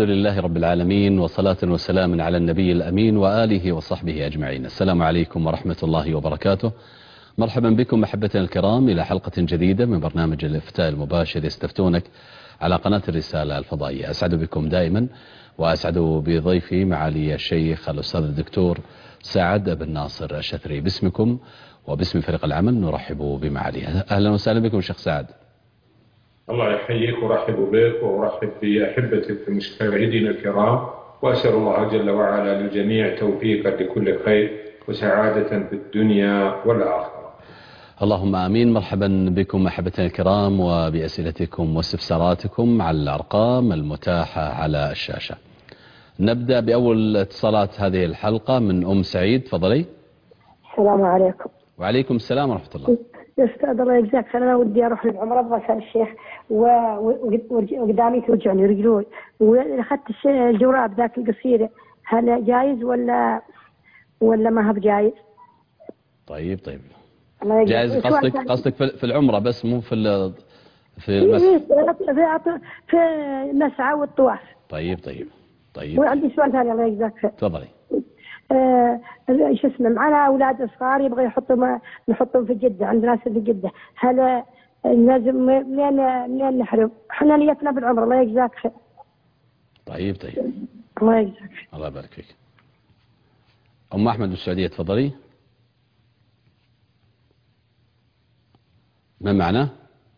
لله رب العالمين، وصلاة وسلام على النبي الأمين وآله وصحبه أجمعين. السلام عليكم ورحمة الله وبركاته. مرحبا بكم أحبتنا الكرام إلى حلقة جديدة من برنامج الإفتاء المباشر يستفتونك على قناة الرسالة الفضائية. أسعد بكم دائما وأسعد بضيفي معالي الشيخ الأستاذ الدكتور سعد بن ناصر الشثري. باسمكم وباسم فريق العمل نرحب بمعاليه. أهلا وسهلا بكم شيخ سعد. الله يحييك ورحب بك وأرحب بأحبتك المشاهدين الكرام، وأسأل الله جل وعلا للجميع توفيقا لكل خير وسعادة في الدنيا والآخرة. اللهم آمين. مرحبا بكم أحبتنا الكرام وبأسئلتكم واستفساراتكم على الأرقام المتاحة على الشاشة. نبدأ بأول اتصالات هذه الحلقة من أم سعيد. تفضلي. السلام عليكم. وعليكم السلام ورحمة الله. يا أستاذ الله يجزاك، أنا ودي أروح للعمرة، أبغى أسأل الشيخ وقدامي توجعني رجلوي، وأخذت الجوراب ذاك القصير، هل جايز ولا ما هو بجايز؟ طيب جايز. قصدك في العمرة بس، مو في في المسعى والطواف. طيب. وعندي سؤال ثاني الله يجزاك. تفضلي. شو اسمه، معنا اولاد صغار يبغى نحطهم في جده، عند ناس في جده، هل لازم منين نحرم؟ احنا نيتنا بالعمره. الله يجزاك خير. طيب الله يجزاك. الله يبارك فيك. ام احمد بالسعوديه. تفضلي. ما معناه؟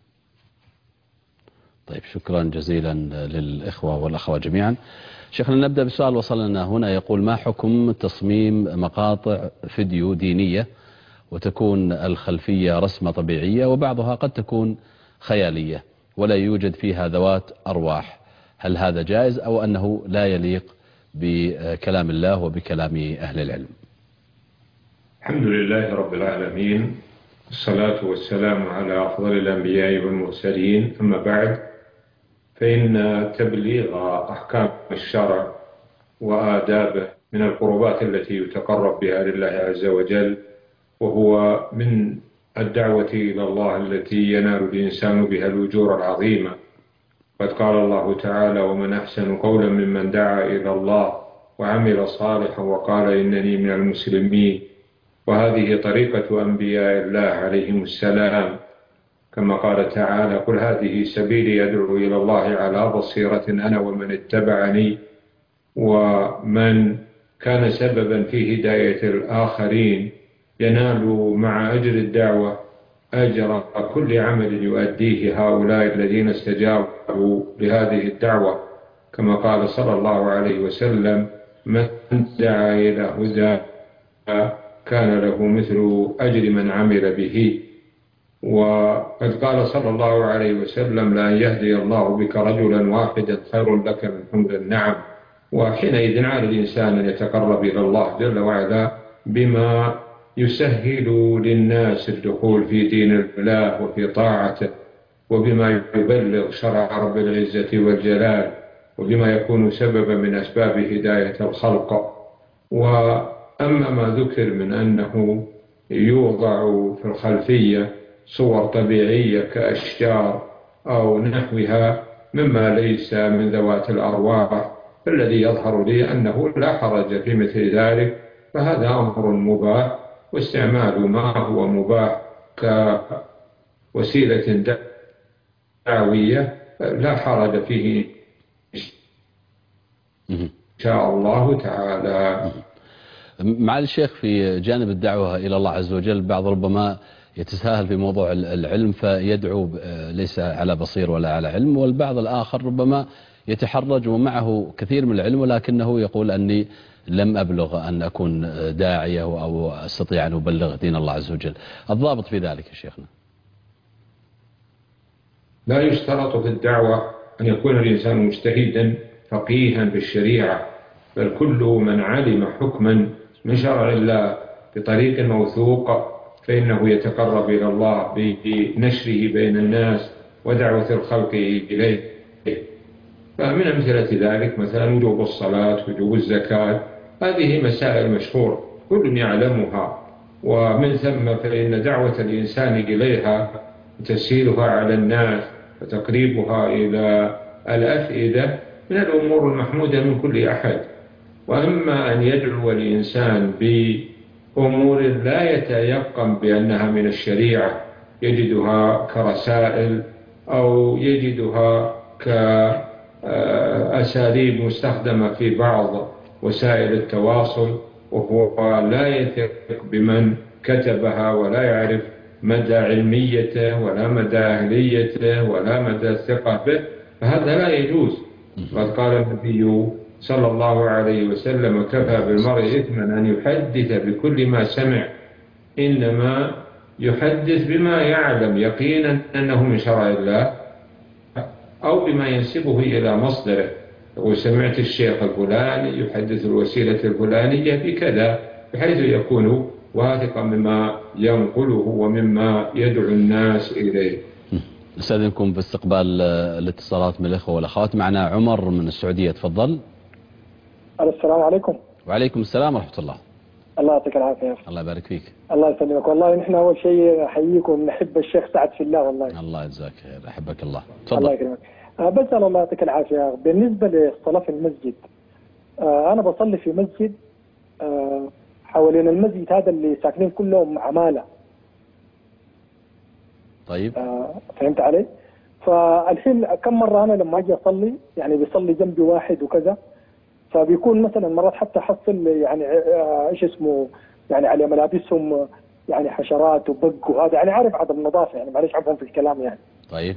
طيب شكرا جزيلا للإخوة والأخوات جميعا. شيخنا نبدأ بسؤال وصل لنا هنا، يقول: ما حكم تصميم مقاطع فيديو دينية وتكون الخلفية رسمة طبيعية وبعضها قد تكون خيالية ولا يوجد فيها ذوات أرواح؟ هل هذا جائز أو أنه لا يليق بكلام الله وبكلام أهل العلم؟ الحمد لله رب العالمين، الصلاة والسلام على أفضل الأنبياء والمرسلين، أما بعد، فإن تبليغ أحكام الشرع وآدابه من القربات التي يتقرب بها لله عز وجل، وهو من الدعوة إلى الله التي ينال الإنسان بها الأجور العظيمة. قد قال الله تعالى: ومن أحسن قولا ممن دعا إلى الله وعمل صالحا وقال إنني من المسلمين. وهذه طريقة أنبياء الله عليهم السلام، كما قال تعالى: قل هذه سبيلي أدعو إلى الله على بصيرة أنا ومن اتبعني. ومن كان سببا في هداية الآخرين ينال مع أجر الدعوة أجر كل عمل يؤديه هؤلاء الذين استجابوا لهذه الدعوة، كما قال صلى الله عليه وسلم: من دعا إلى هدى كان له مثل أجر من عمل به. وقد قال صلى الله عليه وسلم: لأن يهدي الله بك رجلا واحدا خير لك من حمر النعم. وحينئذ على الإنسان أن يتقرب إلى الله جل وعلا بما يسهل للناس الدخول في دين الله وفي طاعته، وبما يبلغ شرع رب العزة والجلال، وبما يكون سببا من أسباب هداية الخلق. وأما ما ذكر من أنه يوضع في الخلفية صور طبيعية كأشجار أو نحوها مما ليس من ذوات الأرواح، فالذي يظهر لي أنه لا حرج في مثل ذلك، فهذا أمر مباح، واستعمال ما هو مباح كوسيلة دعوية لا حرج فيه إن شاء الله تعالى. مع الشيخ في جانب الدعوة إلى الله عز وجل بعض ربما يتساهل في موضوع العلم فيدعو ليس على بصير ولا على علم، والبعض الآخر ربما يتحرج ومعه كثير من العلم ولكنه يقول أني لم أبلغ أن أكون داعية أو أستطيع أن أبلغ دين الله عز وجل. الضابط في ذلك يا شيخنا؟ لا يشترط في الدعوة أن يكون الإنسان مجتهدا فقيها بالشريعة، بل كل من علم حكما من شرع الله بطريق موثوق فإنه يتقرب إلى الله بنشره بين الناس ودعوة الخلق إليه. فمن أمثلة ذلك مثلا وجوب الصلاة، وجوب الزكاة، هذه مسائل مشهورة كل يعلمها، ومن ثم فإن دعوة الإنسان إليها تسهيلها على الناس وتقريبها إلى الأفئدة من الأمور المحمودة من كل أحد. وأما أن يدعو الإنسان بأمور لا يتيقن بأنها من الشريعة، يجدها كرسائل أو يجدها كأساليب مستخدمة في بعض وسائل التواصل، وهو لا يثق بمن كتبها ولا يعرف مدى علميته ولا مدى أهليته ولا مدى الثقة به، فهذا لا يجوز. قد قال النبي صلى الله عليه وسلم: كفى بالمرء إثما أن يحدث بكل ما سمع، إنما يحدث بما يعلم يقينا أنه من شرع الله أو بما ينسبه إلى مصدره. وسمعت الشيخ الفلاني يحدث الوسيلة الفلانية بكذا، بحيث يكون واثقا مما ينقله ومما يدعو الناس إليه. أستاذنكم باستقبال الاتصالات من الأخوة والأخوات. معنا عمر من السعودية، تفضل. السلام عليكم. وعليكم السلام ورحمة الله. الله يعطيك العافية. الله يبارك فيك. الله يسلمك. والله نحن أول شيء نحييكم، نحب الشيخ سعد في الله. والله الله يجزاك خير، أحبك الله. تفضل. الله يكرمك. بسأل الله يعطيك العافية، بالنسبة للصلاة في المسجد، أنا بصلي في مسجد حوالين المسجد هذا اللي ساكنين كلهم عمالة. طيب. فهمت علي؟ فالحين كم مرة أنا لما أجي أصلي يعني بيصلي جنبي واحد وكذا، فبيكون مثلا مرات حتى حصل يعني ايش اسمه يعني على ملابسهم يعني حشرات وبق وهذا، يعني عارف عدم نظافة، يعني معلش عفوا في الكلام يعني. طيب.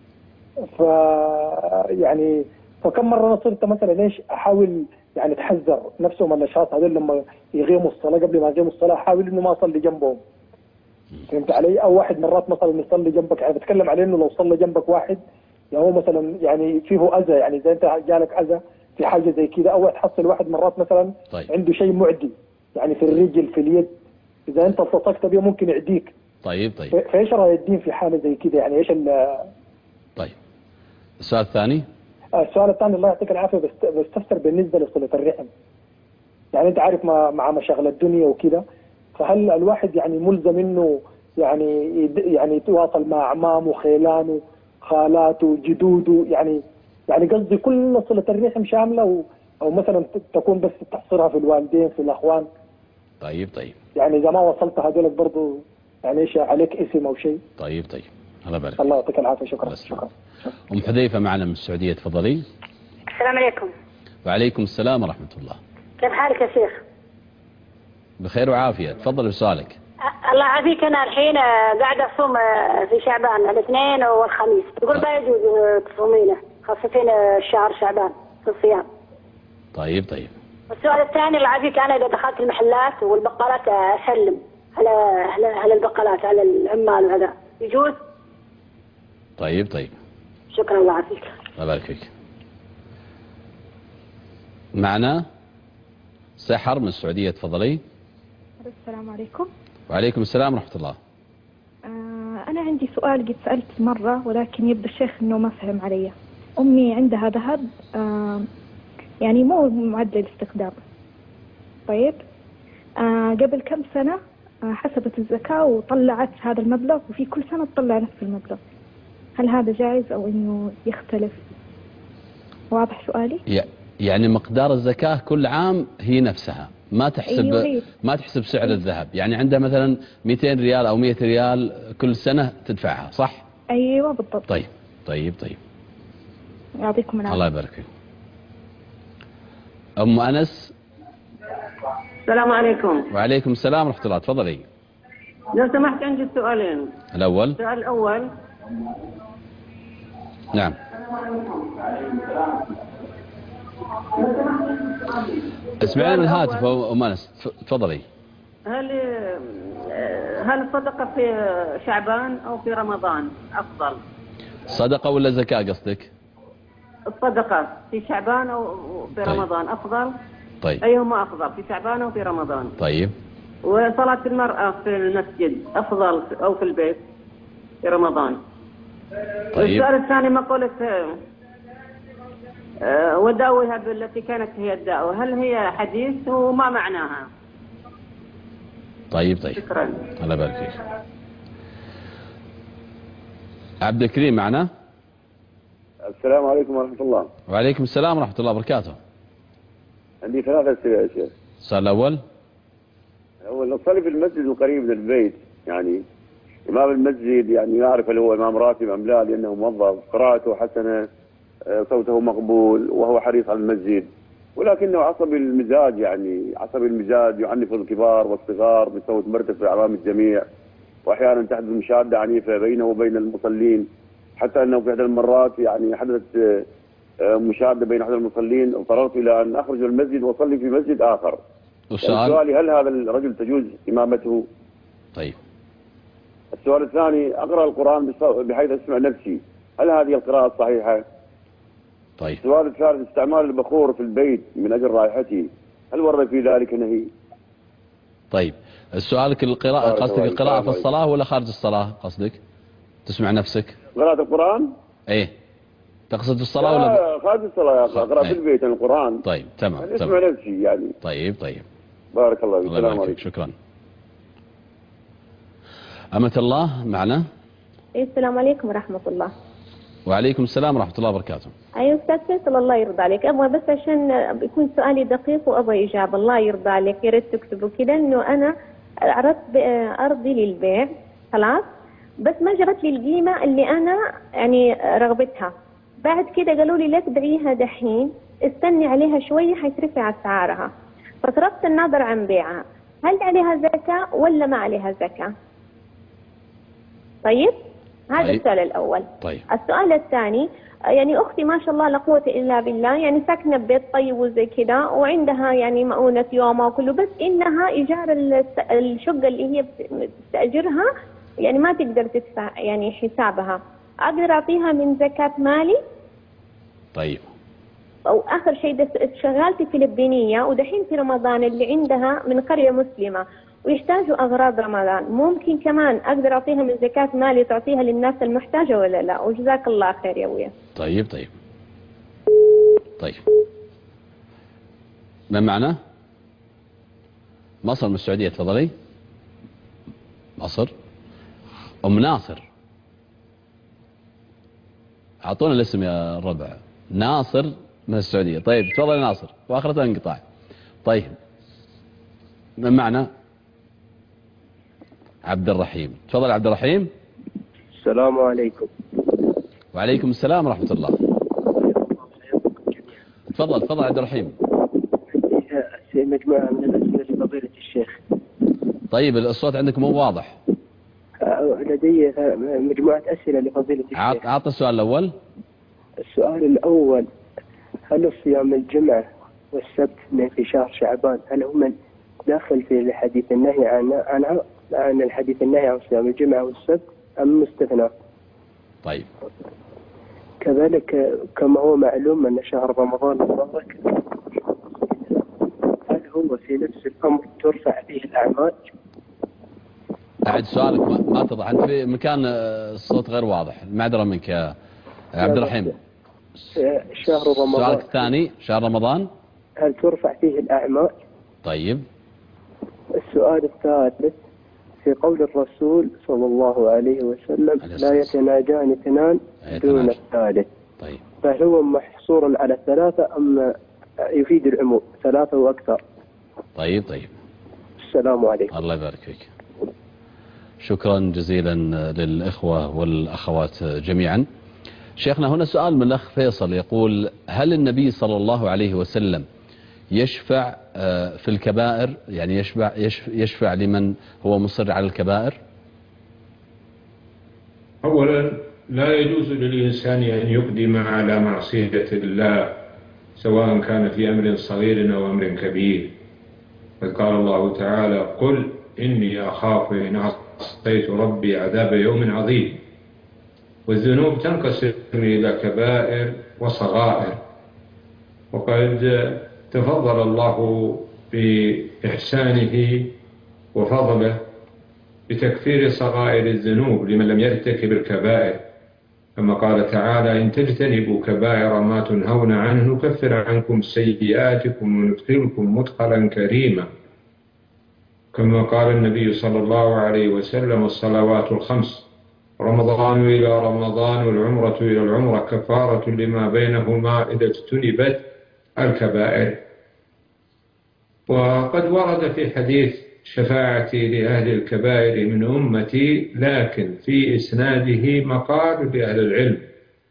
يعني فكم مرة أنا صرت مثلا ايش أحاول يعني أتحذر نفسهم الأشخاص هذول لما يغيموا الصلاة، قبل ما يغيموا الصلاة أحاول إنه ما أصلي جنبهم. فهمت علي؟ أو واحد مرات مثلا يصلي جنبك، يعني بتكلم عليه إنه لو صلى جنبك واحد يعني هو مثلا يعني فيه أذى، يعني إذا أنت جالك أذى في حاجة زي كذا، أو تحصل واحد مرات مثلا طيب. عنده شيء معدي يعني في الرجل في اليد، إذا أنت التصقت به ممكن يعديك. طيب. فإيش رأي الدين في حالة زي كذا؟ يعني إيش طيب. السؤال الثاني. السؤال الثاني الله يعطيك العافية، بستفسر بالنسبة لصلة الرحم. يعني أنت عارف مع مشاغل الدنيا وكذا، فهل الواحد يعني ملزم إنه يعني يتواصل مع أعمامه خيلانه خالاته جدوده، يعني قصدي كل صلة الرحم شاملة، أو مثلا تكون بس تحصرها في الوالدين في الأخوان؟ طيب. يعني إذا ما وصلت هذولك برضو يعني إيش عليك اسم أو شيء؟ طيب. الله يبارك. الله يعطيك العافية. شكرا. أم حذيفة معنا من السعودية، تفضلي. السلام عليكم. وعليكم السلام ورحمة الله. كيف حالك يا شيخ؟ بخير وعافية، تفضل بسؤالك. الله يعافيك. أنا الحين قاعدة أصوم في شعبان الاثنين والخميس، تقول ما يجوز تصومينه خاصة الشهر شعبان في الصيام. طيب. السؤال الثاني الله يعافيك، أنا إذا دخلت المحلات والبقالات أسلم على البقالات على العمال وهذا يجوز؟ طيب. شكرا الله يعافيك. الله يبارك فيك. معنا سحر من السعودية، تفضلي. السلام عليكم. وعليكم السلام ورحمة الله. أنا عندي سؤال قد سألت مرة ولكن يبدو الشيخ إنه ما فهم علي. أمي عندها ذهب يعني مو معدل الاستخدام. طيب قبل كم سنة حسبت الزكاة وطلعت هذا المبلغ، وفي كل سنة تطلع نفس المبلغ، هل هذا جائز أو إنه يختلف؟ واضح سؤالي؟ يعني مقدار الزكاة كل عام هي نفسها، ما تحسب. أيوة. ما تحسب سعر الذهب، يعني عندها مثلا 200 ريال أو 100 ريال كل سنة تدفعها، صح؟ أيوة بالضبط. طيب. يعطيكم العافية. الله يبارك فيك. أم أنس. السلام عليكم. وعليكم السلام ورحمة الله، تفضلي. لو سمحت عندي سؤالين. الأول. السؤال الأول. نعم. اسمعنا من الهاتف أم أنس، تفضلي. هل الصدقة في شعبان أو في رمضان أفضل؟ صدقة ولا زكاة قصدك؟ الصدقة في شعبان أو في رمضان أفضل؟ طيب. أيهما أفضل، في شعبان أو في رمضان؟ طيب. وصلاة المرأة في المسجد أفضل أو في البيت في رمضان؟ طيب. السؤال الثاني مقولة وداوها بالتي كانت هي الدعوة، هل هي حديث وما معناها؟ طيب. شكرا. الله يبارك فيك. عبد الكريم معنا؟ السلام عليكم ورحمة الله. وعليكم السلام ورحمة الله وبركاته. عندي 3 أسئلة يا شيخ. السؤال الأول. نصلي في المسجد القريب من البيت، يعني إمام المسجد يعني يعرف هل هو إمام راتب أم لا، لأنه موظف، قراءته حسنة، صوته مقبول، وهو حريص على المسجد، ولكنه عصبي المزاج، يعني عصبي المزاج، يعنف الكبار والصغار بصوت مرتفع أمام الجميع، وأحيانا تحدث مشادة عنيفة بينه وبين المصلين، حتى أنه في إحدى المرات يعني حدثت مشادة بين أحد المصلين، اضطررت إلى أن أخرج من المسجد وأصلي في مسجد آخر. سؤالي هل هذا الرجل تجوز إمامته؟ طيب. السؤال الثاني، أقرأ القرآن بحيث أسمع نفسي، هل هذه القراءة الصحيحة؟ طيب. السؤال الثالث، استعمال البخور في البيت من أجل رائحته، هل ورد في ذلك نهي؟ طيب، سؤالك القراءة، قصدك القراءة في الصلاة ولا خارج الصلاة قصدك؟ تسمع نفسك؟ قراءة القرآن؟ ايه. تقصد الصلاة ولا خارج الصلاة؟ أقرأ في البيت القرآن. طيب تمام. يعني اسمع نفسي يعني. طيب. بارك الله فيك. السلام عليكم. شكرا. أمة الله معنا. السلام عليكم ورحمة الله. وعليكم السلام ورحمة الله وبركاته. أيوة أستاذ فيصل، الله يرضى عليك، أبغى بس عشان يكون سؤالي دقيق وأبغى إجابة، الله يرضى عليك يا ريت تكتبوا كده، إنه أنا عرضت أرضي للبيع خلاص، بس ما جرت لي القيمة اللي أنا يعني رغبتها، بعد كده قالوا لي لا تبيعيها دحين، استني عليها شوية حيترفع أسعارها، فصرفت النظر عن بيعها، هل عليها زكاة ولا ما عليها زكاة؟ طيب هذا السؤال الأول. طيب. السؤال الثاني، يعني أختي ما شاء الله لا قوة إلا بالله، يعني ساكنة ببيت طيب وزي كذا، وعندها يعني مؤونة يومها وكله، بس إنها إيجار الشقة اللي هي بتستأجرها يعني ما تقدر تدفع يعني حسابها، أقدر أعطيها من زكاة مالي؟ طيب. أو آخر شيء، شغالتي فلبينية ودحين في رمضان اللي عندها من قرية مسلمة ويحتاجوا أغراض رمضان، ممكن كمان أقدر أعطيها من زكاة مالي تعطيها للناس المحتاجة ولا لا؟ وجزاك الله خير يا ويا. طيب. من معنا؟ مصر من السعودية، تفضلي. مصر. أم ناصر، أعطونا الاسم يا الربع. ناصر من السعودية. طيب تفضل ناصر، وآخرتها انقطاع. طيب من معنا؟ عبد الرحيم، تفضل عبد الرحيم. السلام عليكم. وعليكم السلام ورحمة الله. تفضل عبد الرحيم. مجموعة من الأسئلة لفضيلة الشيخ. طيب الصوت عندك مو واضح. لدي مجموعة أسئلة لفضيلة الشيخ. أعطى السؤال الأول. السؤال الأول، هل صيام الجمعة والسبت في شهر شعبان هل هم داخل في الحديث النهي عن الحديث النهي عن صيام الجمعة والسبت أم مستثنى؟ طيب. كذلك كما هو معلوم أن شهر رمضان المبارك، هل هو في نفس الأمر ترفع فيه الأعمال؟ أعد سؤالك، ما تضح، أنت في مكان الصوت غير واضح، المعذرة منك يا عبد الرحيم. شهر رمضان. السؤال الثاني، شهر رمضان هل ترفع فيه الأعمال؟ طيب. السؤال الثالث، في قول الرسول صلى الله عليه وسلم لا يتناجان اثنان دون الثالث. طيب. فهل هو محصور على 3 أم يفيد العموم 3 وأكثر؟ طيب. السلام عليكم. الله يبارك فيك. شكرا جزيلا للإخوة والأخوات جميعا. شيخنا هنا سؤال من الأخ فيصل يقول: هل النبي صلى الله عليه وسلم يشفع في الكبائر، يعني يشفع لمن هو مصر على الكبائر؟ أولا لا يجوز للإنسان أن يقدم على معصية الله سواء كان في أمر صغير أو أمر كبير، فقال الله تعالى: قل إني أخاف إن عصيت ربي عذاب يوم عظيم. والذنوب تنقسم إلى كبائر وصغائر، وقد تفضل الله بإحسانه وفضله بتكفير صغائر الذنوب لمن لم يرتكب الكبائر، كما قال تعالى: إن تجتنبوا كبائر ما تنهون عنه نكفر عنكم سيئاتكم وندخلكم مدخلا كريما، كما قال النبي صلى الله عليه وسلم: الصلوات الخمس رمضان إلى رمضان والعمرة إلى العمرة كفارة لما بينهما إذا اجتنبت الكبائر. وقد ورد في حديث شفاعتي لأهل الكبائر من أمتي، لكن في إسناده مقال لأهل العلم،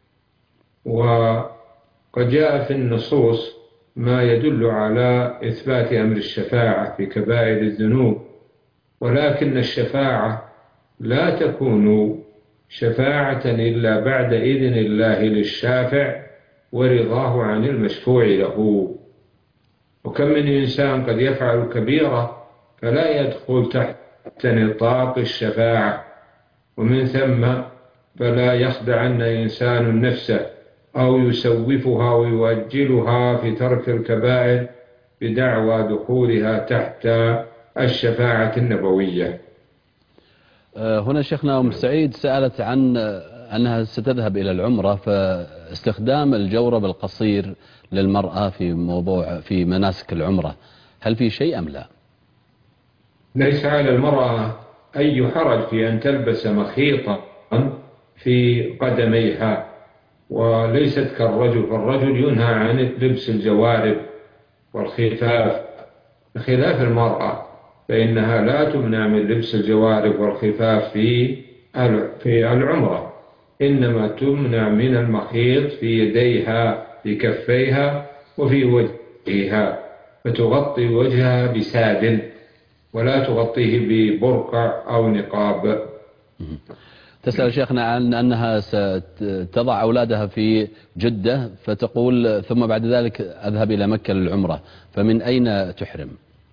وقد جاء في النصوص ما يدل على إثبات أمر الشفاعة في كبائر الذنوب، ولكن الشفاعة لا تكون شفاعة إلا بعد إذن الله للشافع ورضاه عن المشفوع له. وكم من إنسان قد يفعل كبيرة فلا يدخل تحت نطاق الشفاعة، ومن ثم فلا يخدعن إنسان نفسه أو يسوفها ويوجلها في ترك الكبائر بدعوى دخولها تحت الشفاعة النبوية. هنا شيخنا أم سعيد سألت عن أنها ستذهب إلى العمرة، فاستخدام الجورب القصير للمرأة في مناسك العمرة، هل في شيء أم لا؟ ليس على المرأة أي حرج في أن تلبس مخيطا في قدميها، وليست كالرجل، فالرجل ينهى عن لبس الجوارب والخفاف بخلاف المرأة، فإنها لا تمنع من لبس الجوارب والخفاف في العمرة، إنما تمنع من المخيط في يديها في كفيها وفي وجهها، فتغطي وجهها بسادل ولا تغطيه ببرقع أو نقاب. تسأل شيخنا عن أنها ستضع أولادها في جدة، فتقول ثم بعد ذلك أذهب إلى مكة للعمرة، فمن أين تحرم؟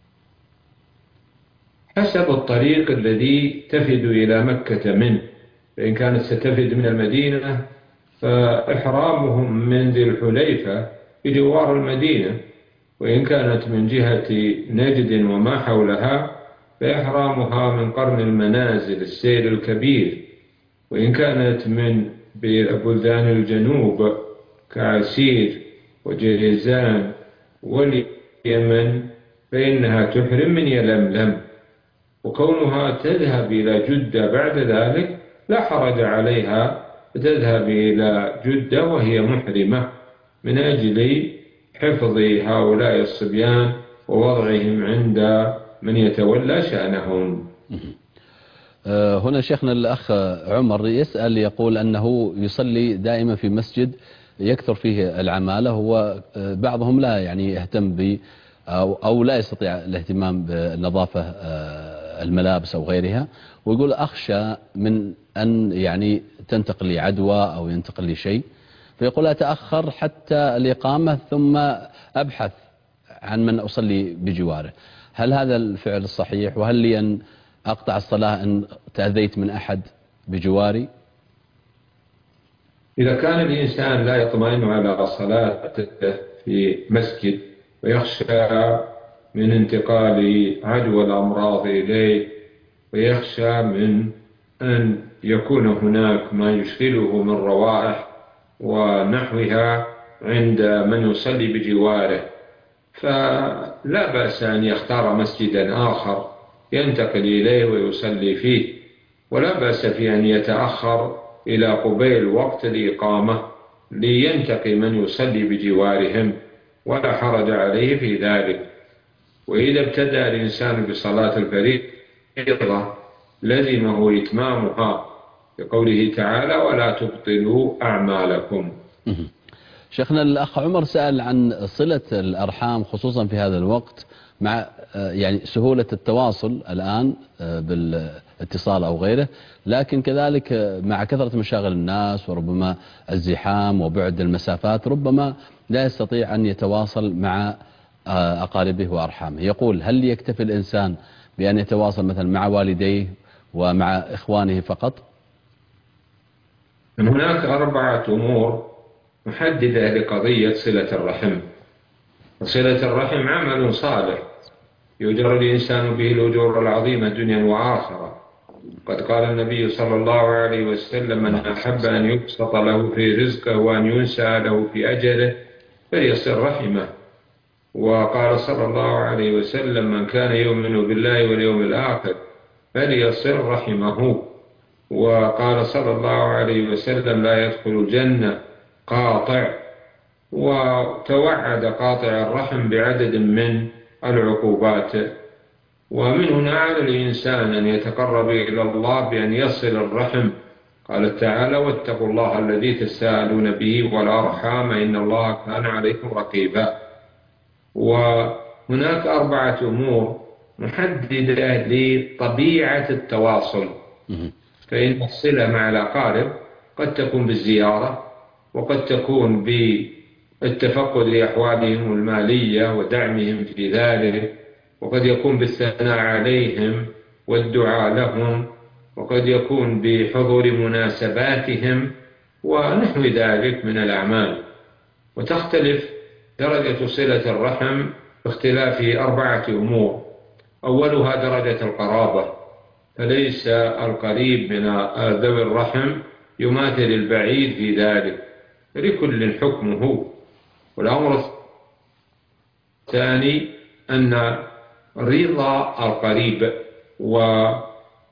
حسب الطريق الذي تفد إلى مكة منه، فإن كانت ستفد من المدينة فإحرامهم من ذي الحليفة بجوار المدينة، وإن كانت من جهة نجد وما حولها فإحرامها من قرن المنازل السير الكبير، وإن كانت من بلدان الجنوب كعسير وجيزان واليمن فإنها تحرم من يلملم، وكونها تذهب إلى جدة بعد ذلك لا حرج عليها، تذهب إلى جدة وهي محرمة من أجل حفظ هؤلاء الصبيان ووضعهم عند من يتولى شأنهم. هنا شيخنا الأخ عمر يسأل، يقول أنه يصلي دائما في مسجد يكثر فيه العمالة، وبعضهم لا يهتم ب أو لا يستطيع الاهتمام بالنظافة الملابس أو غيرها، ويقول أخشى من أن تنتقل لي عدوى أو ينتقل لي شيء، فيقول أتأخر حتى الإقامة ثم أبحث عن من أصلي بجواره. هل هذا الفعل الصحيح؟ وهل لي أن أقطع الصلاة إن تأذيت من أحد بجواري؟ إذا كان الإنسان لا يطمئن على صلاته في مسجد ويخشى من انتقال عدوى الأمراض إليه، ويخشى من أن يكون هناك ما يشغله من روائح ونحوها عند من يصلي بجواره، فلا بأس أن يختار مسجدا آخر ينتقل إليه ويصلي فيه، ولا بأس في أن يتأخر إلى قبيل وقت الإقامة لينتقي من يصلي بجوارهم، ولا حرج عليه في ذلك. وإذا ابتدأ الإنسان بصلاة الفريضة لزمه إتمامها بقوله تعالى ولا تبطلوا أعمالكم. شيخنا الأخ عمر سأل عن صلة الأرحام خصوصا في هذا الوقت، مع سهولة التواصل الآن بالاتصال أو غيره، لكن كذلك مع كثرة مشاغل الناس وربما الزحام وبعد المسافات ربما لا يستطيع أن يتواصل مع أقاربه وأرحامه. يقول هل يكتفي الإنسان بأن يتواصل مثلا مع والديه ومع إخوانه فقط؟ هناك 4 أمور محددة لقضية صلة الرحم. صلة الرحم عمل صالح يؤجر الإنسان به الأجور العظيمة دنيا وآخرة. قد قال النبي صلى الله عليه وسلم من أحب أن يبسط له في رزقه وأن ينسى له في أجله فليصل رحمه. وقال صلى الله عليه وسلم من كان يؤمن بالله واليوم الآخر فليصل رحمه. وقال صلى الله عليه وسلم لا يدخل الجنة قاطع، وتوعد قاطع الرحم بعدد من العقوبات. ومن هنا على الإنسان أن يتقرب إلى الله بأن يصل الرحم. قال تعالى واتقوا الله الذي تساءلون به والأرحام إن الله كان عليكم رقيبا. وهناك 4 أمور محددة لطبيعة التواصل، فإن الصلة مع الأقارب قد تكون بالزيارة، وقد تكون بالتفقد لأحوالهم المالية ودعمهم في ذلك، وقد يكون بالثناء عليهم والدعاء لهم، وقد يكون بحضور مناسباتهم ونحو ذلك من الأعمال. وتختلف درجة صلة الرحم باختلاف 4 أمور. أولها درجة القرابة، فليس القريب من ذوي الرحم يماثل البعيد في ذلك، لكل حكمه. والأمر الثاني أن رضا القريب وما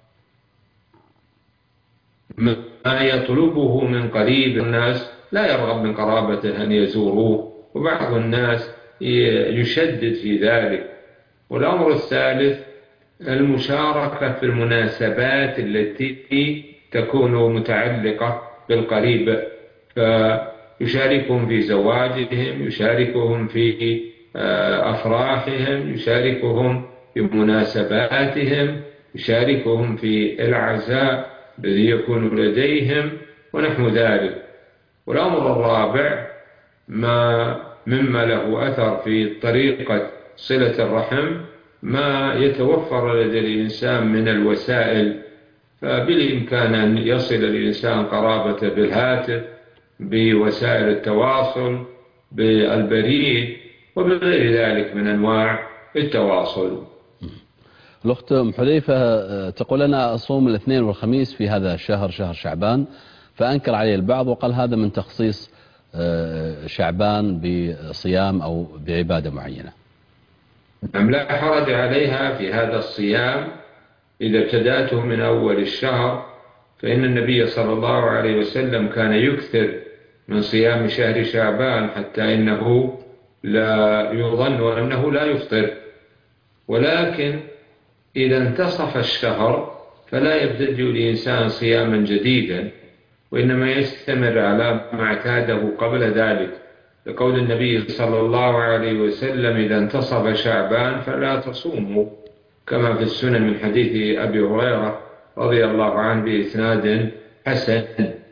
يطلبه من قريب الناس لا يرغب من قرابته أن يزوروه، وبعض الناس يشدد في ذلك. والأمر الثالث المشاركة في المناسبات التي تكون متعلقة بالقريب، فيشاركهم في زواجهم، يشاركهم في أفراحهم، يشاركهم في مناسباتهم، يشاركهم في العزاء الذي يكون لديهم ونحو ذلك. والأمر الرابع مما له أثر في طريقة صلة الرحم ما يتوفر لدى الإنسان من الوسائل، فبالإمكان أن يصل الإنسان قرابته بالهاتف، بوسائل التواصل، بالبريد، وبغير ذلك من أنواع التواصل. الأخت أم حذيفة تقول أنا أصوم الاثنين والخميس في هذا الشهر، شهر شعبان، فأنكر عليه البعض وقال هذا من تخصيص شعبان بصيام أو بعبادة معينة. لا حرج عليها في هذا الصيام إذا ابتدأته من أول الشهر، فإن النبي صلى الله عليه وسلم كان يكثر من صيام شهر شعبان حتى إنه لا يظن أنه لا يفطر. ولكن إذا انتصف الشهر فلا يبتدئ الإنسان صياما جديدا، وإنما يستمر على ما اعتاده قبل ذلك، لقول النبي صلى الله عليه وسلم إذا انتصف شعبان فلا تصوموا، كما في السنن من حديث أبي هريرة رضي الله عنه بإسناد حسن.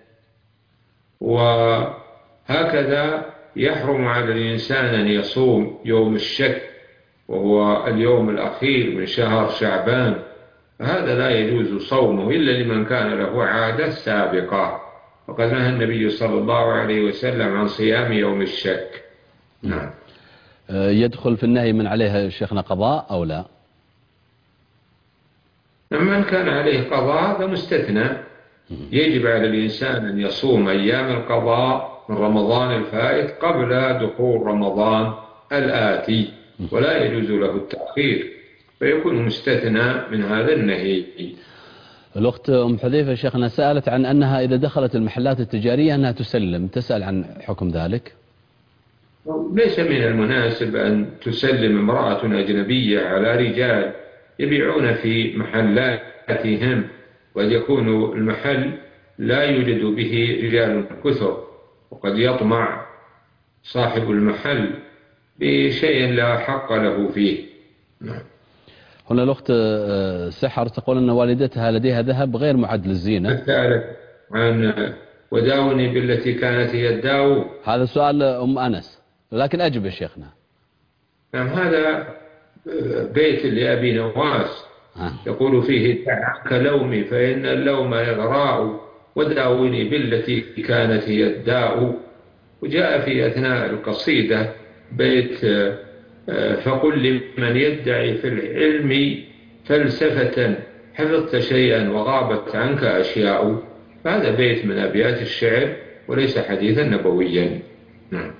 وهكذا يحرم على الإنسان أن يصوم يوم الشك وهو اليوم الأخير من شهر شعبان، فهذا لا يجوز صومه إلا لمن كان له عادة سابقة، وقد نهى النبي صلى الله عليه وسلم عن صيام يوم الشك. نعم. يدخل في النهي من عليها شيخنا قضاء أو لا؟ من كان عليه قضاء فمستثنى، يجب على الإنسان أن يصوم أيام القضاء من رمضان الفائت قبل دخول رمضان الآتي، ولا يجوز له التأخير، فيكون مستثنى من هذا النهي. الأخت أم حذيفة شيخنا سألت عن أنها إذا دخلت المحلات التجارية أنها تسلم، تسأل عن حكم ذلك. ليس من المناسب أن تسلم امرأة أجنبية على رجال يبيعون في محلاتهم، وقد يكون المحل لا يوجد به رجال كثر، وقد يطمع صاحب المحل بشيء لا حق له فيه. هنا الأخت سحر تقول أن والدتها لديها ذهب غير معد للزينة. أسألك عن وداوني بالتي كانت هي الداو. هذا سؤال أم أنس، لكن أجب يا شيخنا. نعم، هذا بيت لأبي نواس يقول فيه دعك لومي فإن اللوم يغراء، وداوني بالتي كانت هي الداء. وجاء في أثناء القصيدة بيت فقل لمن يدعي في العلم فلسفة حفظت شيئا وغابت عنك أشياء. فهذا بيت من أبيات الشعر وليس حديثا نبويا. نعم.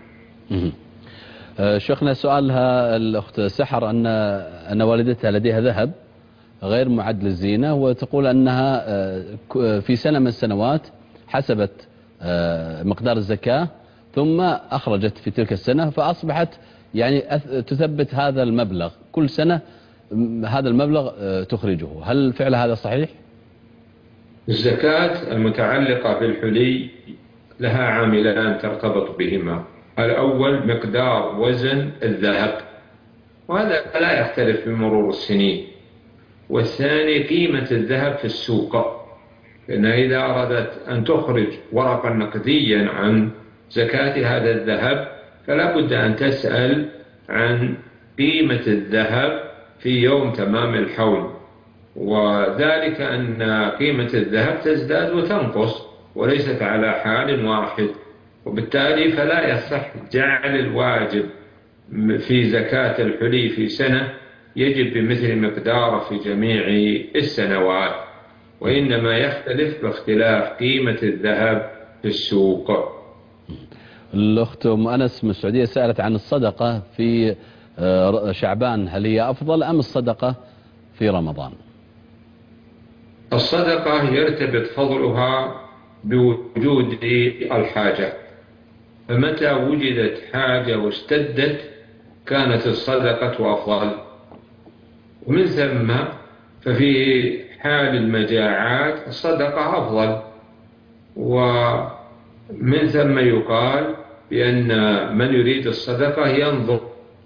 شيخنا سؤالها الأخت سحر أن والدتها لديها ذهب غير معد للزينة، وتقول أنها في سنة من السنوات حسبت مقدار الزكاة ثم أخرجت في تلك السنة، فأصبحت يعني تثبت هذا المبلغ كل سنة، هذا المبلغ تخرجه. هل فعل هذا صحيح؟ الزكاة المتعلقة بالحلي لها عاملان ترتبط بهما. الأول مقدار وزن الذهب، وهذا لا يختلف بمرور السنين. والثاني قيمة الذهب في السوق، لأن إذا أردت أن تخرج ورقا نقديا عن زكاة هذا الذهب فلا بد أن تسأل عن قيمة الذهب في يوم تمام الحول، وذلك أن قيمة الذهب تزداد وتنقص وليست على حال واحد، وبالتالي فلا يصح جعل الواجب في زكاة الحلي في سنة يجب بمثل مقداره في جميع السنوات، وإنما يختلف باختلاف قيمة الذهب في السوق. الأخت أم أنس من السعودية سألت عن الصدقة في شعبان، هل هي أفضل أم الصدقة في رمضان؟ الصدقة يرتبط فضلها بوجود الحاجة، فمتى وجدت حاجة واشتدت كانت الصدقة أفضل، ومن ثم ففي حال المجاعات الصدقة أفضل، ومن ثم يقال بأن من يريد الصدقة ينظر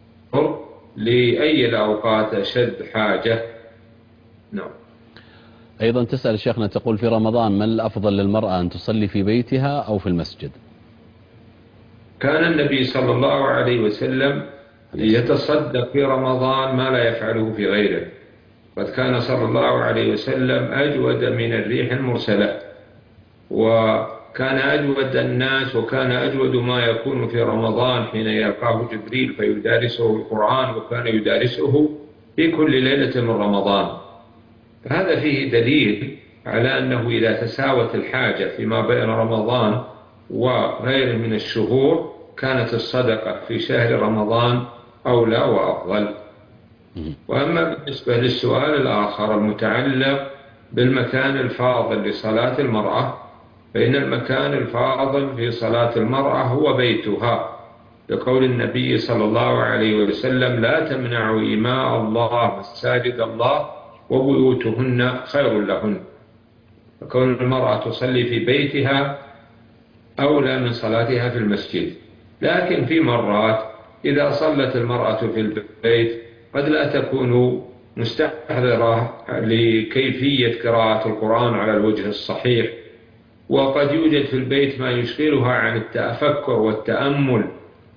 لأي الأوقات أشد حاجة. نعم. أيضا تسأل شيخنا، تقول في رمضان من الأفضل للمرأة أن تصلي في بيتها أو في المسجد؟ كان النبي صلى الله عليه وسلم يتصدق في رمضان ما لا يفعله في غيره، قد كان صلى الله عليه وسلم أجود من الريح المرسلة، وكان أجود الناس، وكان أجود ما يكون في رمضان حين يلقاه جبريل فيدارسه القرآن، وكان يدارسه في كل ليلة من رمضان. فهذا فيه دليل على أنه إذا تساوت الحاجة فيما بين رمضان وغيره من الشهور كانت الصدقة في شهر رمضان أولى وأفضل. وأما بالنسبة للسؤال الآخر المتعلق بالمكان الفاضل لصلاة المرأة، فإن المكان الفاضل في صلاة المرأة هو بيتها، لقول النبي صلى الله عليه وسلم: لا تمنعوا إماء الله مساجد الله وبيوتهن خير لهن. فكون المرأة تصلي في بيتها أولى من صلاتها في المسجد، لكن في مرات إذا صلت المرأة في البيت قد لا تكون مستحضرة لكيفية قراءة القرآن على الوجه الصحيح، وقد يوجد في البيت ما يشغلها عن التفكر والتأمل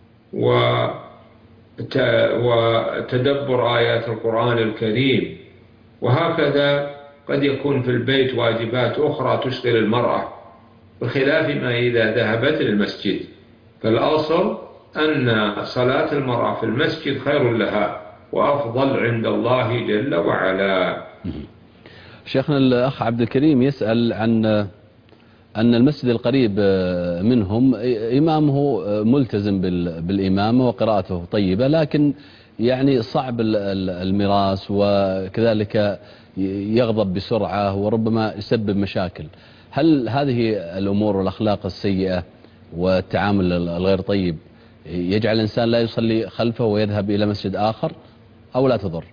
وتدبر آيات القرآن الكريم، وهكذا قد يكون في البيت واجبات أخرى تشغل المرأة، بخلاف ما إذا ذهبت للمسجد. فالأصل أن صلاة المرأة في المسجد خير لها وأفضل عند الله جل وعلا. شيخنا الأخ عبد الكريم يسأل عن أن المسجد القريب منهم إمامه ملتزم بالإمامة وقراءته طيبة، لكن يعني صعب المراس وكذلك يغضب بسرعة وربما يسبب مشاكل. هل هذه الأمور والأخلاق السيئة والتعامل الغير طيب يجعل الإنسان لا يصلي خلفه ويذهب إلى مسجد آخر أو لا تضر؟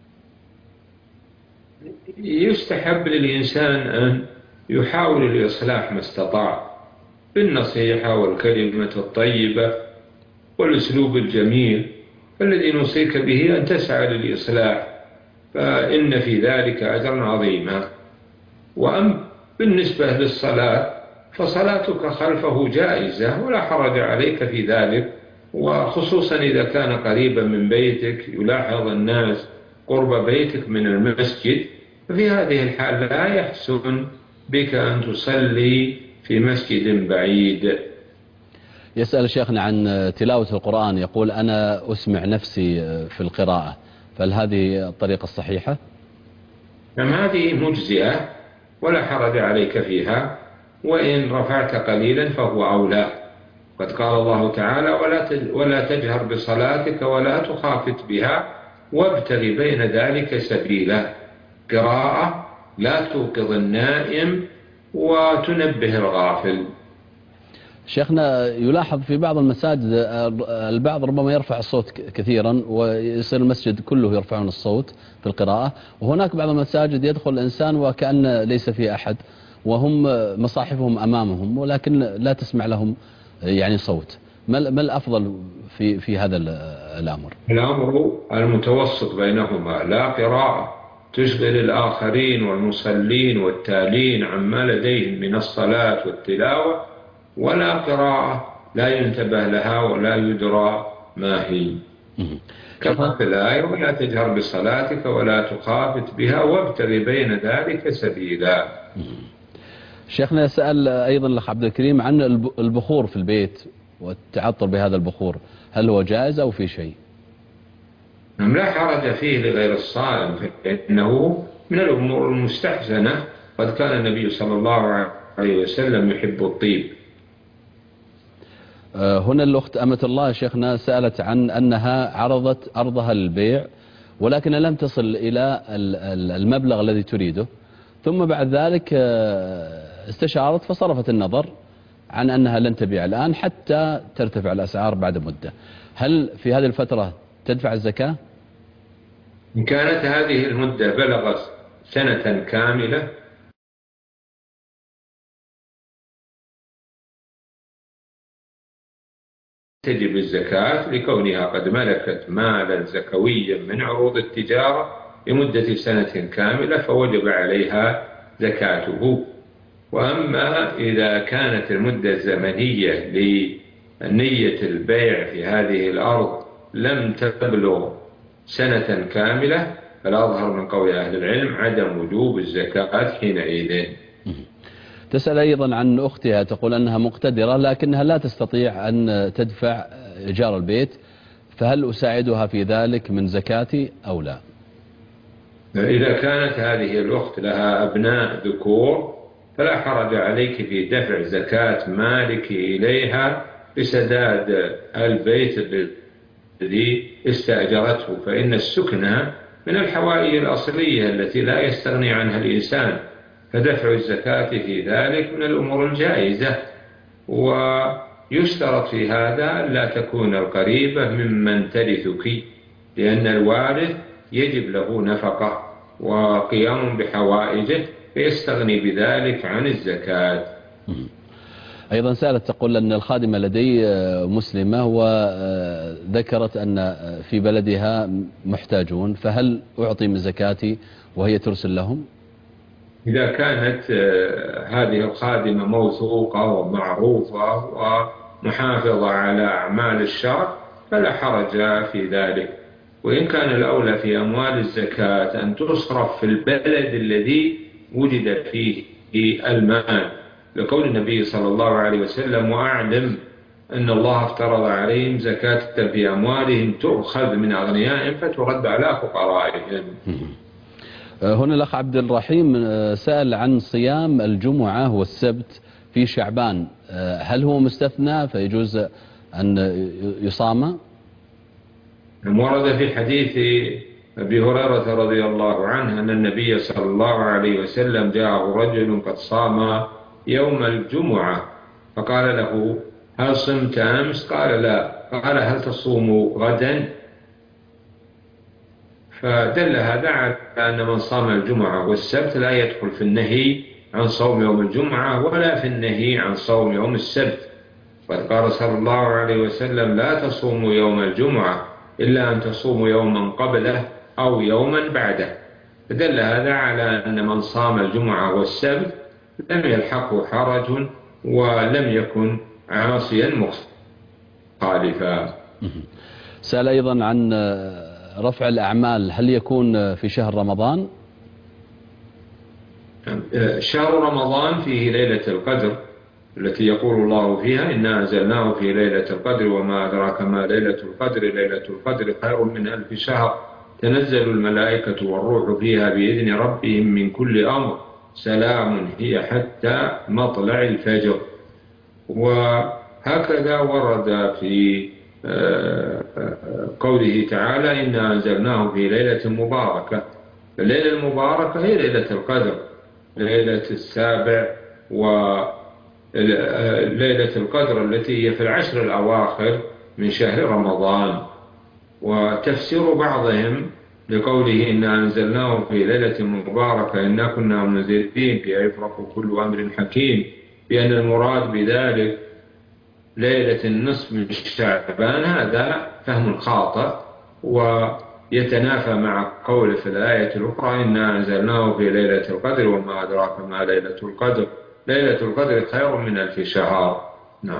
يستحب للإنسان أن يحاول الإصلاح ما استطاع بالنصيحة والكلمة الطيبة والأسلوب الجميل، فالذي نوصيك به أن تسعى للإصلاح، فإن في ذلك أجرا عظيما. وأما بالنسبة للصلاة فصلاتك خلفه جائزة ولا حرج عليك في ذلك، وخصوصا إذا كان قريبا من بيتك يلاحظ الناس قرب بيتك من المسجد، ففي هذه الحال لا يحسن بك أن تصلي في مسجد بعيد. يسأل شيخنا عن تلاوة القرآن، يقول أنا أسمع نفسي في القراءة، فهل هذه الطريقة الصحيحة؟ نعم، هذه مجزئة ولا حرج عليك فيها، وإن رفعت قليلا فهو أولى. قد قال الله تعالى: ولا تجهر بصلاتك ولا تخافت بها وابتغ بين ذلك سبيلا. قراءة لا توقظ النائم وتنبه الغافل. شيخنا يلاحظ في بعض المساجد البعض ربما يرفع الصوت كثيرا ويصير المسجد كله يرفعون الصوت في القراءة، وهناك بعض المساجد يدخل الإنسان وكأن ليس فيه أحد وهم مصاحفهم أمامهم ولكن لا تسمع لهم يعني صوت. ما الأفضل في هذا الأمر؟ الأمر المتوسط بينهما، لا قراءة تشغل الآخرين والمصلين والتالين عما لديهم من الصلاة والتلاوة، ولا قراءة لا ينتبه لها ولا يدرى ما هي. كما في الآية: ولا تجهر بصلاتك ولا تخافت بها وابتغ بين ذلك سبيلا. شيخنا سأل أيضا الأخ عبد الكريم عن البخور في البيت والتعطر بهذا البخور، هل هو جائز أو في شيء؟ لا حرج فيه لغير الصائم، فإنه من الأمور المستحسنة، قد كان النبي صلى الله عليه وسلم يحب الطيب. هنا الأخت أمة الله شيخنا سألت عن أنها عرضت أرضها للبيع ولكن لم تصل إلى المبلغ الذي تريده، ثم بعد ذلك استشارت فصرفت النظر عن أنها لن تبيع الآن حتى ترتفع الأسعار بعد مدة. هل في هذه الفترة تدفع الزكاة؟ إن كانت هذه المدة بلغت سنة كاملة تجب الزكاة لكونها قد ملكت مالا زكويا من عروض التجارة لمدة سنة كاملة فوجب عليها زكاته. وأما إذا كانت المدة الزمنية لنية البيع في هذه الأرض لم تبلغ سنة كاملة فالأظهر من قول أهل العلم عدم وجوب الزكاة حينئذ. تسأل أيضا عن أختها تقول أنها مقتدرة لكنها لا تستطيع أن تدفع إيجار البيت، فهل أساعدها في ذلك من زكاتي أو لا؟ إذا كانت هذه الأخت لها أبناء ذكور فلا حرج عليك في دفع زكاة مالك إليها بسداد البيت الذي استأجرته، فإن السكنة من الحوائج الأصلية التي لا يستغني عنها الإنسان، فدفع الزكاة في ذلك من الأمور الجائزة. ويشترط في هذا لا تكون القريبة ممن ترثك، لأن الوارث يجب له نفقة وقيام بحوائجه فيستغني بذلك عن الزكاة. أيضا سألت تقول أن الخادمة لدي مسلمة وذكرت أن في بلدها محتاجون، فهل أعطي من زكاتي وهي ترسل لهم؟ إذا كانت هذه الخادمة موثوقة ومعروفة ومحافظة على أعمال الشرع فلا حرج في ذلك. وإن كان الأولى في أموال الزكاة أن تصرف في البلد الذي وجد فيه المال، لقول النبي صلى الله عليه وسلم: وأعلم أن الله افترض عليهم زكاة في أموالهم تؤخذ من أغنيائهم فترد على فقرائهم. هنا الأخ عبد الرحيم سأل عن صيام الجمعة والسبت في شعبان، هل هو مستثنى فيجوز أن يصام؟ ورد في حديث أبي هريرة رضي الله عنه أن النبي صلى الله عليه وسلم جاءه رجل قد صام يوم الجمعة فقال له: هل صمت أمس؟ قال: لا. قال: هل تصوم غدا؟ فدل هذا على أن من صام الجمعة والسبت لا يدخل في النهي عن صوم يوم الجمعة ولا في النهي عن صوم يوم السبت. وقد قال صلى الله عليه وسلم: لا تصوموا يوم الجمعة إلا أن تصوموا يوما قبله أو يوما بعده. فدل هذا على أن من صام الجمعة والسبت لم يلحقه حرج ولم يكن عاصيا مخالفا. سأل أيضا عن رفع الأعمال، هل يكون في شهر رمضان؟ شهر رمضان فيه ليلة القدر التي يقول الله فيها: إنا أنزلناه في ليلة القدر وما أدراك ما ليلة القدر ليلة القدر خير من 1000 شهر تنزل الملائكة والروح فيها بإذن ربهم من كل أمر سلام هي حتى مطلع الفجر. وهكذا ورد في قوله تعالى: إنا أنزلناه في ليلة مباركة. الليلة المباركة هي ليلة القدر، ليلة 7 وليلة القدر التي هي في العشر الأواخر من شهر رمضان. وتفسير بعضهم لقوله إنا أنزلناه في ليلة مباركة إنا كنا منذرين فيها يفرق كل أمر حكيم، بأن المراد بذلك ليلة النصف من شعبان. هذا فهم خاطئ ويتنافى مع قول في الآية الأخرى إنا أنزلناه في ليلة القدر وما أدراك ما ليلة القدر، ليلة القدر خير من 1000 شهر. نعم.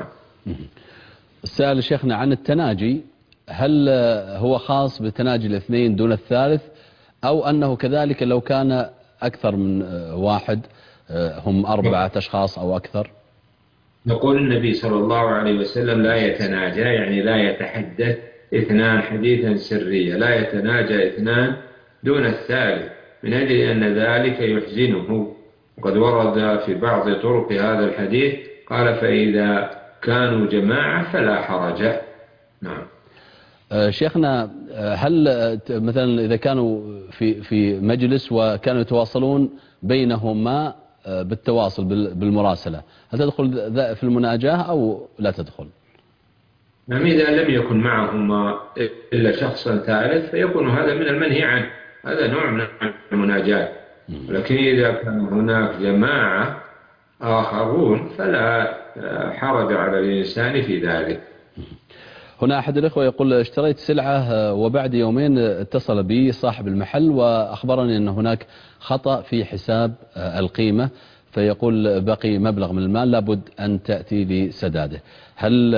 السائل شيخنا عن التناجي، هل هو خاص بتناجي الاثنين دون الثالث، أو أنه كذلك لو كان أكثر من واحد، هم 4 أشخاص أو أكثر؟ نقول النبي صلى الله عليه وسلم لا يتناجى، يعني لا يتحدث 2 حديثا سريا، لا يتناجى 2 دون الثالث، من أجل أن ذلك يحزنه. وقد ورد في بعض طرق هذا الحديث قال فإذا كانوا جماعة فلا حرج. نعم. شيخنا، هل مثلا إذا كانوا في مجلس وكانوا يتواصلون بينهما بالتواصل بالمراسلة، هل تدخل في المناجاة أو لا تدخل؟ نعم، إذا لم يكن معهما إلا شخص ثالث فيكون هذا من المنهي عنه، هذا نوع من المناجاة. لكن إذا كان هناك جماعة آخرون فلا حرج على الإنسان في ذلك. هنا أحد الإخوة يقول اشتريت سلعة وبعد يومين اتصل بي صاحب المحل وأخبرني أن هناك خطأ في حساب القيمة، فيقول بقي مبلغ من المال لابد أن تأتي لسداده. هل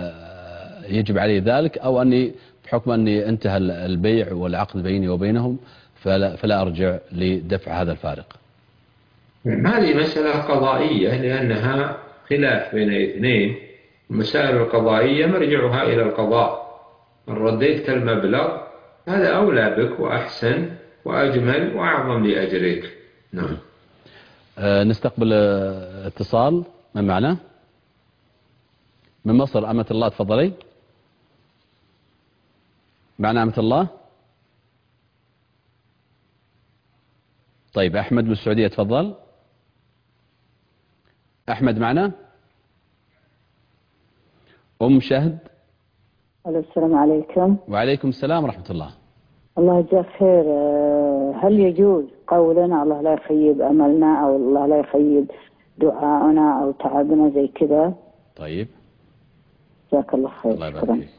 يجب علي ذلك، أو أني بحكم أني انتهى البيع والعقد بيني وبينهم فلا أرجع لدفع هذا الفارق؟ هذه مسألة قضائية لأنها خلاف بين اثنين. المسائل القضائية مرجعها إلى القضاء. إن رديت المبلغ هذا أولى بك وأحسن وأجمل وأعظم لأجرك. نعم. نستقبل اتصال من معنا من مصر. أمة الله تفضلي. معنا أمة الله. طيب أحمد من السعودية تفضل. أحمد معنا. أم شهد. السلام عليكم. وعليكم السلام ورحمة الله. الله يجزاك خير. هل يجوز قولنا الله لا يخيب أملنا أو الله لا يخيب دعاءنا أو تعبنا زي كذا؟ طيب جزاك الله خير. الله يبارك فيك.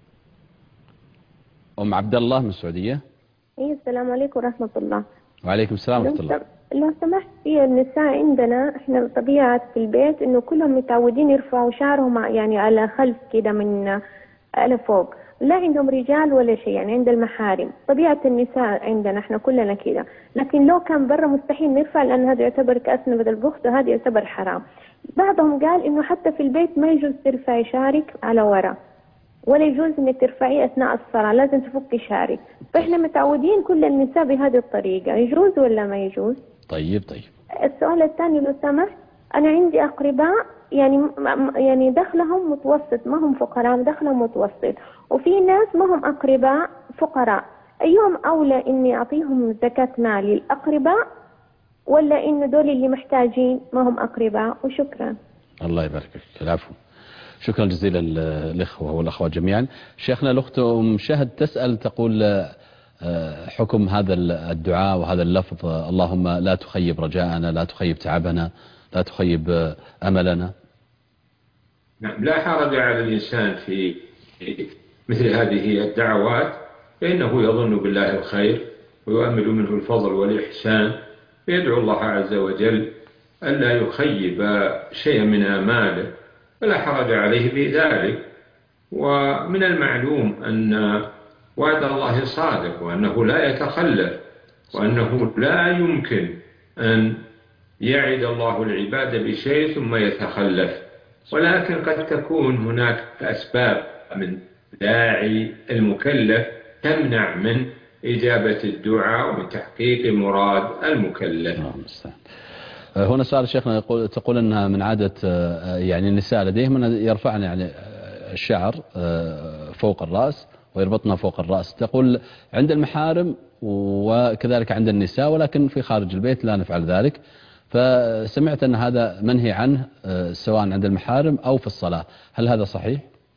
أم عبد الله من السعودية. السلام عليكم ورحمة الله. وعليكم السلام ورحمة الله. لو سمحت، في النساء عندنا احنا طبيعة في البيت انه كلهم متعودين يرفعوا شعرهم يعني على خلف كده من على فوق، لا عندهم رجال ولا شيء، يعني عند المحارم. طبيعة النساء عندنا احنا كلنا كده، لكن لو كان برا مستحيل نرفع لأن هذا يعتبر كأسنبة البخت وهذا يعتبر حرام. بعضهم قال انه حتى في البيت ما يجوز ترفعي شعرك على ورا، ولا يجوز انك ترفعيه اثناء الصلاة، لازم تفكي شعرك. فاحنا متعودين كل النساء بهذه الطريقة، يجوز ولا ما يجوز؟ طيب. السؤال الثاني لو سمحت، انا عندي اقرباء يعني دخلهم متوسط، ما هم فقراء، دخلهم متوسط، وفي ناس ما هم اقرباء فقراء. ايهم اولى اني اعطيهم زكاة مالي، الاقرباء ولا انه دول اللي محتاجين ما هم اقرباء؟ وشكرا. الله يبارك فيك. العفو. شكرا جزيلا للإخوة والأخوات جميعا. شيخنا، الأخت أم شهد تسأل تقول حكم هذا الدعاء وهذا اللفظ اللهم لا تخيب رجاءنا، لا تخيب تعبنا، لا تخيب أملنا. نعم، لا حرج على الإنسان في مثل هذه الدعوات، فإنه يظن بالله الخير ويؤمل منه الفضل والإحسان، فيدعو الله عز وجل ألا يخيب شيئا من آماله، فلا حرج عليه في ذلك. ومن المعلوم أن وعد الله صادق، وأنه لا يتخلف، وأنه لا يمكن أن يعد الله العباد بشيء ثم يتخلف، ولكن قد تكون هناك أسباب من داعي المكلف تمنع من إجابة الدعاء ومن تحقيق مراد المكلف. هنا سؤال شيخنا تقول أنها من عادة يعني النساء لديهم أن يرفعن يعني الشعر فوق الرأس ويربطنا فوق الرأس. تقول عند المحارم وكذلك عند النساء، ولكن في خارج البيت لا نفعل ذلك. فسمعت أن هذا منهي عنه سواء عند المحارم أو في الصلاة، هل هذا صحيح؟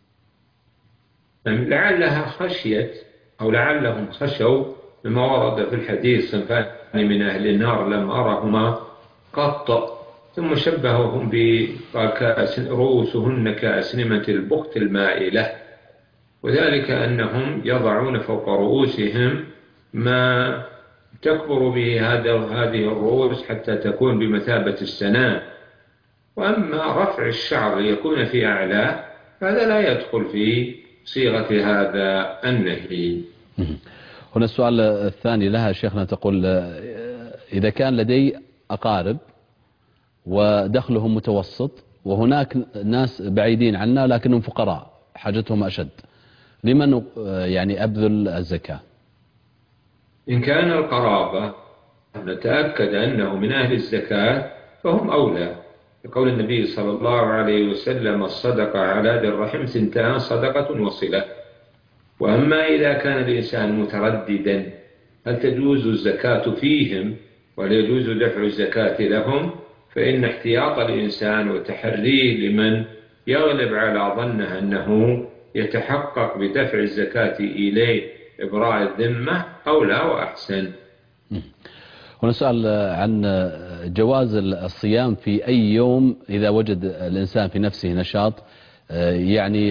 لعلها خشيت أو لعلهم خشوا مما ورد في الحديث: صنفان من أهل النار لم أرهما قط، ثم شبههم رؤوسهن كأسنمة البخت المائلة، وذلك أنهم يضعون فوق رؤوسهم ما تكبر به هذه الرؤوس حتى تكون بمثابة السنام، وأما رفع الشعر ليكون في أعلاه فهذا لا يدخل في صيغة هذا النهي. هنا السؤال الثاني لها شيخنا، تقول: إذا كان لدي أقارب ودخلهم متوسط وهناك ناس بعيدين عنا لكنهم فقراء حاجتهم أشد، لمن يعني أبذل الزكاة؟ إن كان القرابة نتأكد أنه من أهل الزكاة فهم أولى، لقول النبي صلى الله عليه وسلم: الصدقة على ذي الرحم 2 صدقة وصلة. وأما إذا كان الإنسان مترددا هل تجوز الزكاة فيهم ولا يجوز دفع الزكاة لهم، فإن احتياط الإنسان وتحريه لمن يغلب على ظنه أنه يتحقق بدفع الزكاة إليه إبراء الذمة أولى وأحسن. هنا سؤال عن جواز الصيام في أي يوم إذا وجد الإنسان في نفسه نشاط، يعني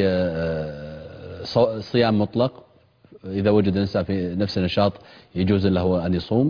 صيام مطلق إذا وجد الإنسان في نفسه نشاط يجوز له أن يصوم؟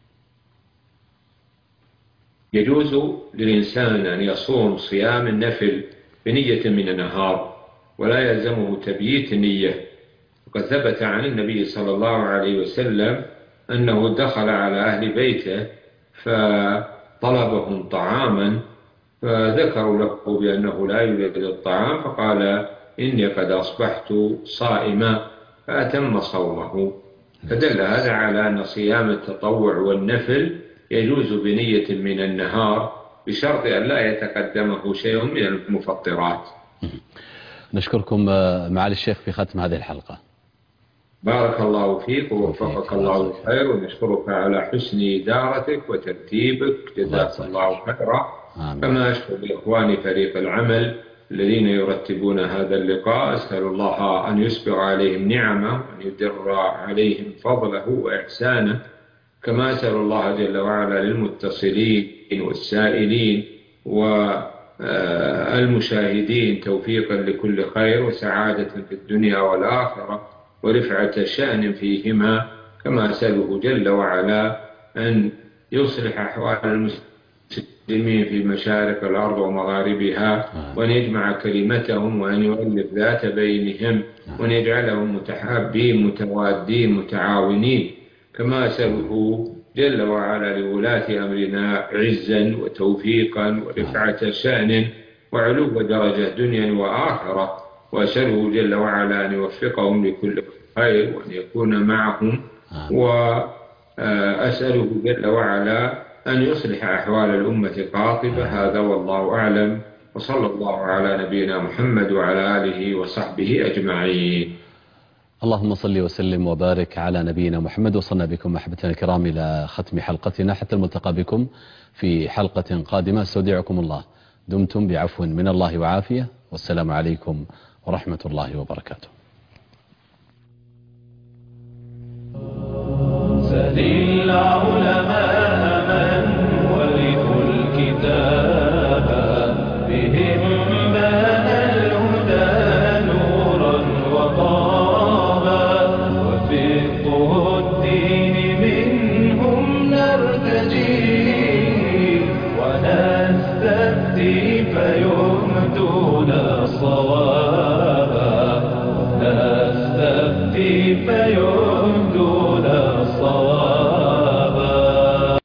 يجوز للإنسان أن يصوم صيام النفل بنية من النهار ولا يلزمه تبييت النية، وقد ثبت عن النبي صلى الله عليه وسلم أنه دخل على أهل بيته فطلبهم طعاما فذكروا له بأنه لا يوجد الطعام، فقال: إني قد أصبحت صائما، فأتم صومه. فدل هذا على أن صيام التطوع والنفل يجوز بنية من النهار بشرط أن لا يتقدمه شيء من المفطرات. نشكركم معالي الشيخ في ختم هذه الحلقة. بارك الله فيك ووفقك الله خير، ونشكرك على حسن إدارتك وترتيبك، جزاك الله خيرا. كما أشكر لإخواني فريق العمل الذين يرتبون هذا اللقاء، أسأل الله أن يسبغ عليهم نعمه وأن يدر عليهم فضله وإحسانه، كما أسأل الله جل وعلا للمتصلين والسائلين والمشاهدين توفيقا لكل خير وسعادة في الدنيا والآخرة ورفعة شأن فيهما، كما أسأله جل وعلا أن يصلح أحوال المسلمين في مشارق الأرض ومغاربها، وأن يجمع كلمتهم، وأن يؤلف ذات بينهم، وأن يجعلهم متحابين متوادين متعاونين، كما أسأله جل وعلا لولاة أمرنا عزا وتوفيقا ورفعة شأن وعلو درجة دنيا وآخرة، وأسأله جل وعلا أن يوفقهم لكل خير وأن يكون معهم، وأسأله جل وعلا أن يصلح أحوال الأمة قاطبة. هذا والله أعلم، وصلى الله على نبينا محمد وعلى آله وصحبه أجمعين. اللهم صل وسلم وبارك على نبينا محمد. وصلنا بكم أحبتنا الكرام إلى ختم حلقتنا، حتى الملتقى بكم في حلقة قادمة. استودعكم الله، دمتم بعفو من الله وعافية، والسلام عليكم ورحمة الله وبركاته. سل العلماء من ورثوا الكتاب، بهم بان الهدى نورا وطابا، وفقه الدين منهم نرتجي ونستفتي